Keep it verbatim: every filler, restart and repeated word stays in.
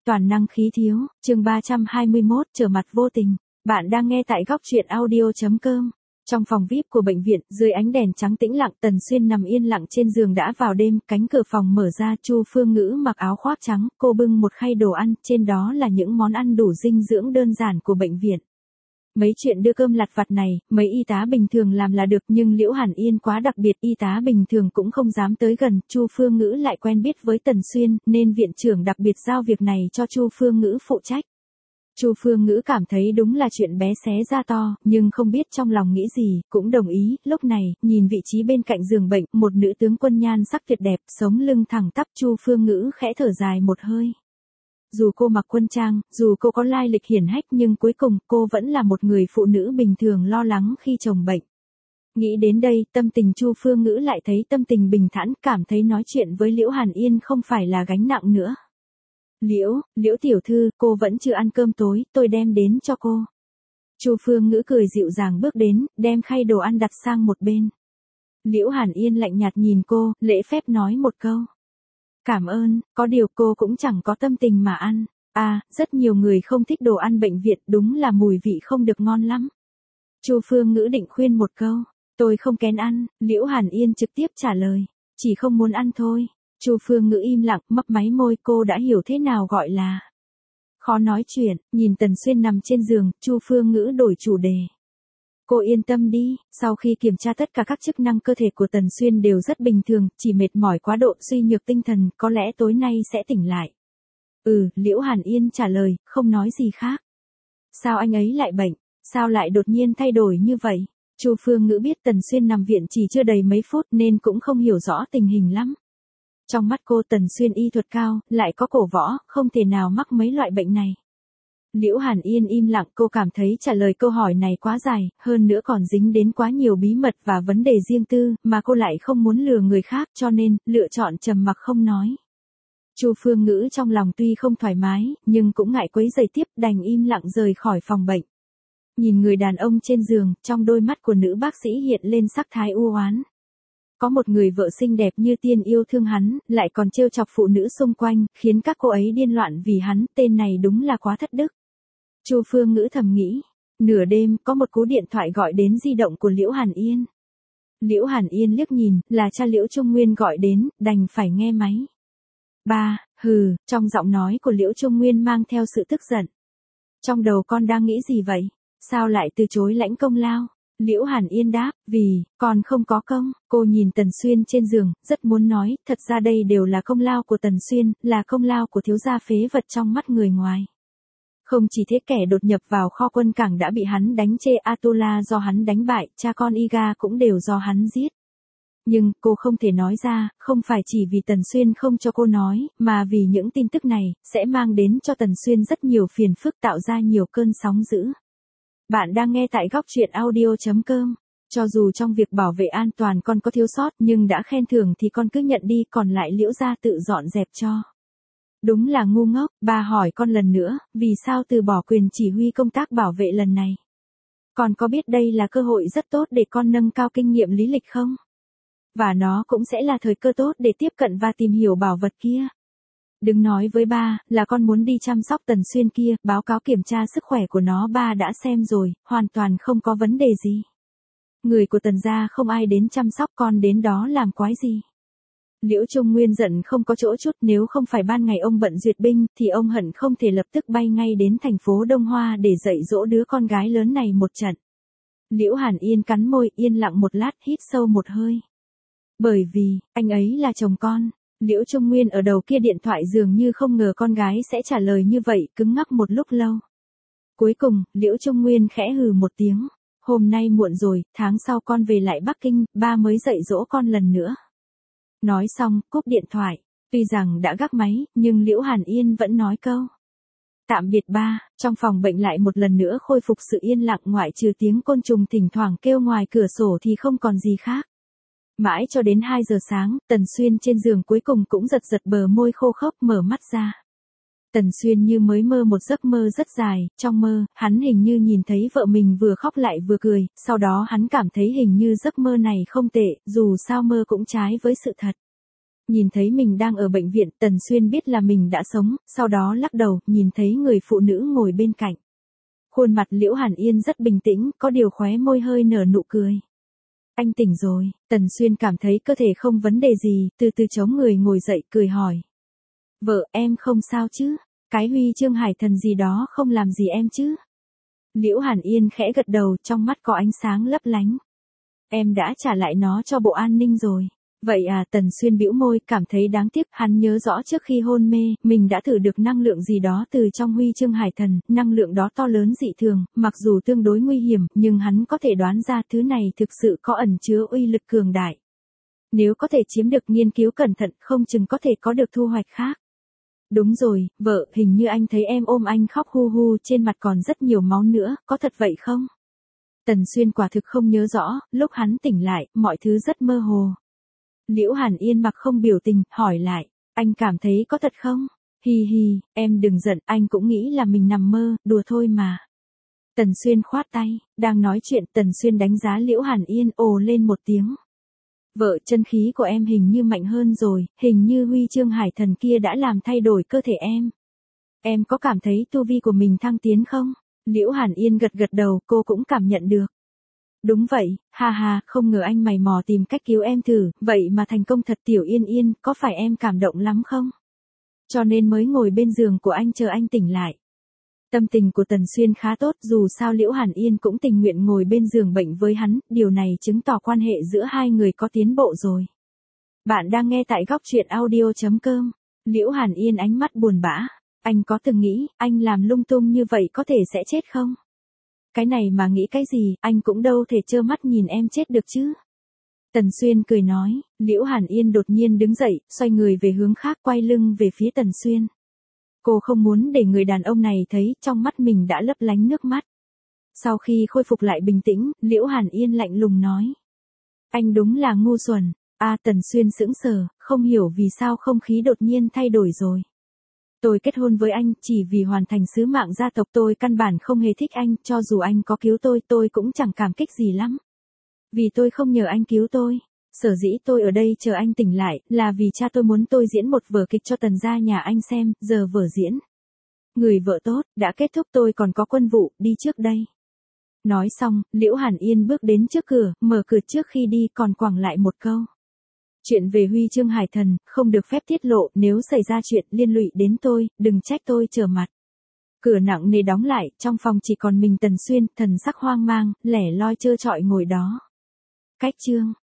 toàn năng khí thiếu, chương ba trăm hai mươi mốt, trở mặt vô tình. Bạn đang nghe tại góc truyện audio chấm com. Trong phòng vi ai pi của bệnh viện, dưới ánh đèn trắng tĩnh lặng, Tần Xuyên nằm yên lặng trên giường. Đã vào đêm, cánh cửa phòng mở ra, Chu Phương Ngữ mặc áo khoác trắng, cô bưng một khay đồ ăn, trên đó là những món ăn đủ dinh dưỡng đơn giản của bệnh viện. Mấy chuyện đưa cơm lặt vặt này, mấy y tá bình thường làm là được, nhưng Liễu Hàn Yên quá đặc biệt, y tá bình thường cũng không dám tới gần. Chu Phương Ngữ lại quen biết với Tần Xuyên, nên viện trưởng đặc biệt giao việc này cho Chu Phương Ngữ phụ trách. Chu Phương Ngữ cảm thấy đúng là chuyện bé xé ra to, nhưng không biết trong lòng nghĩ gì, cũng đồng ý. Lúc này, nhìn vị trí bên cạnh giường bệnh, một nữ tướng quân nhan sắc tuyệt đẹp, sống lưng thẳng tắp, Chu Phương Ngữ khẽ thở dài một hơi. Dù cô mặc quân trang, dù cô có lai lịch hiển hách, nhưng cuối cùng cô vẫn là một người phụ nữ bình thường lo lắng khi chồng bệnh. Nghĩ đến đây, tâm tình Chu Phương Ngữ lại thấy tâm tình bình thản, cảm thấy nói chuyện với Liễu Hàn Yên không phải là gánh nặng nữa. Liễu, Liễu tiểu thư, cô vẫn chưa ăn cơm tối, tôi đem đến cho cô. Chu Phương Ngữ cười dịu dàng bước đến, đem khay đồ ăn đặt sang một bên. Liễu Hàn Yên lạnh nhạt nhìn cô, lễ phép nói một câu. Cảm ơn, có điều cô cũng chẳng có tâm tình mà ăn. À, rất nhiều người không thích đồ ăn bệnh viện, đúng là mùi vị không được ngon lắm. Chu Phương Ngữ định khuyên một câu, tôi không kén ăn, Liễu Hàn Yên trực tiếp trả lời, chỉ không muốn ăn thôi. Chu Phương Ngữ im lặng, mấp máy môi, cô đã hiểu thế nào gọi là khó nói chuyện. Nhìn Tần Xuyên nằm trên giường, Chu Phương Ngữ đổi chủ đề. Cô yên tâm đi, sau khi kiểm tra tất cả các chức năng cơ thể của Tần Xuyên đều rất bình thường, chỉ mệt mỏi quá độ, suy nhược tinh thần, có lẽ tối nay sẽ tỉnh lại. Ừ, Liễu Hàn Yên trả lời, không nói gì khác. Sao anh ấy lại bệnh? Sao lại đột nhiên thay đổi như vậy? Chu Phương Ngữ biết Tần Xuyên nằm viện chỉ chưa đầy mấy phút nên cũng không hiểu rõ tình hình lắm. Trong mắt cô, Tần Xuyên y thuật cao, lại có cổ võ, không thể nào mắc mấy loại bệnh này. Liễu Hàn Yên im lặng, cô cảm thấy trả lời câu hỏi này quá dài, hơn nữa còn dính đến quá nhiều bí mật và vấn đề riêng tư, mà cô lại không muốn lừa người khác, cho nên, lựa chọn trầm mặc không nói. Chu Phương Ngữ trong lòng tuy không thoải mái, nhưng cũng ngại quấy rầy tiếp, đành im lặng rời khỏi phòng bệnh. Nhìn người đàn ông trên giường, trong đôi mắt của nữ bác sĩ hiện lên sắc thái u oán. Có một người vợ xinh đẹp như tiên yêu thương hắn, lại còn trêu chọc phụ nữ xung quanh, khiến các cô ấy điên loạn vì hắn, tên này đúng là quá thất đức. Chu Phương Ngữ thầm nghĩ. Nửa đêm, có một cú điện thoại gọi đến di động của Liễu Hàn Yên. Liễu Hàn Yên liếc nhìn, là cha Liễu Trung Nguyên gọi đến, đành phải nghe máy. Ba, hừ, trong giọng nói của Liễu Trung Nguyên mang theo sự tức giận. Trong đầu con đang nghĩ gì vậy? Sao lại từ chối lãnh công lao? Liễu Hàn Yên đáp, vì, còn không có công. Cô nhìn Tần Xuyên trên giường, rất muốn nói, thật ra đây đều là công lao của Tần Xuyên, là công lao của thiếu gia phế vật trong mắt người ngoài. Không chỉ thế, kẻ đột nhập vào kho quân cảng đã bị hắn đánh chê, Atula do hắn đánh bại, cha con Iga cũng đều do hắn giết. Nhưng, cô không thể nói ra, không phải chỉ vì Tần Xuyên không cho cô nói, mà vì những tin tức này, sẽ mang đến cho Tần Xuyên rất nhiều phiền phức, tạo ra nhiều cơn sóng dữ. Bạn đang nghe tại góc truyện audio chấm com. Cho dù trong việc bảo vệ an toàn con có thiếu sót, nhưng đã khen thưởng thì con cứ nhận đi, còn lại Liễu gia tự dọn dẹp cho. Đúng là ngu ngốc, bà hỏi con lần nữa, vì sao từ bỏ quyền chỉ huy công tác bảo vệ lần này? Con có biết đây là cơ hội rất tốt để con nâng cao kinh nghiệm lý lịch không? Và nó cũng sẽ là thời cơ tốt để tiếp cận và tìm hiểu bảo vật kia. Đừng nói với ba, là con muốn đi chăm sóc Tần Xuyên kia, báo cáo kiểm tra sức khỏe của nó ba đã xem rồi, hoàn toàn không có vấn đề gì. Người của Tần gia không ai đến chăm sóc, con đến đó làm quái gì? Liễu Trung Nguyên giận không có chỗ chút, nếu không phải ban ngày ông bận duyệt binh, thì ông hận không thể lập tức bay ngay đến thành phố Đông Hoa để dạy dỗ đứa con gái lớn này một trận. Liễu Hàn Yên cắn môi, yên lặng một lát, hít sâu một hơi. Bởi vì, anh ấy là chồng con. Liễu Trung Nguyên ở đầu kia điện thoại dường như không ngờ con gái sẽ trả lời như vậy, cứng ngắc một lúc lâu. Cuối cùng, Liễu Trung Nguyên khẽ hừ một tiếng. Hôm nay muộn rồi, tháng sau con về lại Bắc Kinh, ba mới dạy dỗ con lần nữa. Nói xong, cúp điện thoại. Tuy rằng đã gác máy, nhưng Liễu Hàn Yên vẫn nói câu tạm biệt ba. Trong phòng bệnh lại một lần nữa khôi phục sự yên lặng, ngoại trừ tiếng côn trùng thỉnh thoảng kêu ngoài cửa sổ thì không còn gì khác. Mãi cho đến hai giờ sáng, Tần Xuyên trên giường cuối cùng cũng giật giật bờ môi khô khốc, mở mắt ra. Tần Xuyên như mới mơ một giấc mơ rất dài, trong mơ, hắn hình như nhìn thấy vợ mình vừa khóc lại vừa cười, sau đó hắn cảm thấy hình như giấc mơ này không tệ, dù sao mơ cũng trái với sự thật. Nhìn thấy mình đang ở bệnh viện, Tần Xuyên biết là mình đã sống, sau đó lắc đầu, nhìn thấy người phụ nữ ngồi bên cạnh. Khuôn mặt Liễu Hàn Yên rất bình tĩnh, có điều khóe môi hơi nở nụ cười. Anh tỉnh rồi, Tần Xuyên cảm thấy cơ thể không vấn đề gì, từ từ chống người ngồi dậy cười hỏi. Vợ, em không sao chứ? Cái huy chương hải thần gì đó không làm gì em chứ? Liễu Hàn Yên khẽ gật đầu, trong mắt có ánh sáng lấp lánh. Em đã trả lại nó cho Bộ An ninh rồi. Vậy à, Tần Xuyên bĩu môi, cảm thấy đáng tiếc, hắn nhớ rõ trước khi hôn mê, mình đã thử được năng lượng gì đó từ trong huy chương hải thần, năng lượng đó to lớn dị thường, mặc dù tương đối nguy hiểm, nhưng hắn có thể đoán ra thứ này thực sự có ẩn chứa uy lực cường đại. Nếu có thể chiếm được, nghiên cứu cẩn thận, không chừng có thể có được thu hoạch khác. Đúng rồi, vợ, hình như anh thấy em ôm anh khóc hu hu, trên mặt còn rất nhiều máu nữa, có thật vậy không? Tần Xuyên quả thực không nhớ rõ, lúc hắn tỉnh lại, mọi thứ rất mơ hồ. Liễu Hàn Yên mặc không biểu tình, hỏi lại, anh cảm thấy có thật không? Hi hi, em đừng giận, anh cũng nghĩ là mình nằm mơ, đùa thôi mà. Tần Xuyên khoát tay, đang nói chuyện, Tần Xuyên đánh giá Liễu Hàn Yên, ồ lên một tiếng. Vợ, chân khí của em hình như mạnh hơn rồi, hình như huy chương hải thần kia đã làm thay đổi cơ thể em. Em có cảm thấy tu vi của mình thăng tiến không? Liễu Hàn Yên gật gật đầu, cô cũng cảm nhận được. Đúng vậy, ha ha, không ngờ anh mày mò tìm cách cứu em thử, vậy mà thành công thật. Tiểu Yên Yên, có phải em cảm động lắm không? Cho nên mới ngồi bên giường của anh chờ anh tỉnh lại. Tâm tình của Tần Xuyên khá tốt, dù sao Liễu Hàn Yên cũng tình nguyện ngồi bên giường bệnh với hắn, điều này chứng tỏ quan hệ giữa hai người có tiến bộ rồi. Bạn đang nghe tại góc truyện audio chấm com. Liễu Hàn Yên ánh mắt buồn bã. Anh có từng nghĩ, anh làm lung tung như vậy có thể sẽ chết không? Cái này mà nghĩ cái gì, anh cũng đâu thể trơ mắt nhìn em chết được chứ. Tần Xuyên cười nói, Liễu Hàn Yên đột nhiên đứng dậy, xoay người về hướng khác, quay lưng về phía Tần Xuyên. Cô không muốn để người đàn ông này thấy, trong mắt mình đã lấp lánh nước mắt. Sau khi khôi phục lại bình tĩnh, Liễu Hàn Yên lạnh lùng nói. Anh đúng là ngu xuẩn. À, Tần Xuyên sững sờ, không hiểu vì sao không khí đột nhiên thay đổi rồi. Tôi kết hôn với anh chỉ vì hoàn thành sứ mạng gia tộc, tôi căn bản không hề thích anh, cho dù anh có cứu tôi, tôi cũng chẳng cảm kích gì lắm. Vì tôi không nhờ anh cứu tôi. Sở dĩ tôi ở đây chờ anh tỉnh lại, là vì cha tôi muốn tôi diễn một vở kịch cho Tần gia nhà anh xem, giờ vở diễn. Người vợ tốt, đã kết thúc, tôi còn có quân vụ, đi trước đây. Nói xong, Liễu Hàn Yên bước đến trước cửa, mở cửa trước khi đi còn quẳng lại một câu. Chuyện về huy chương hải thần, không được phép tiết lộ, nếu xảy ra chuyện liên lụy đến tôi, đừng trách tôi trở mặt. Cửa nặng nề đóng lại, trong phòng chỉ còn mình Tần Xuyên, thần sắc hoang mang, lẻ loi trơ trọi ngồi đó. Cách chương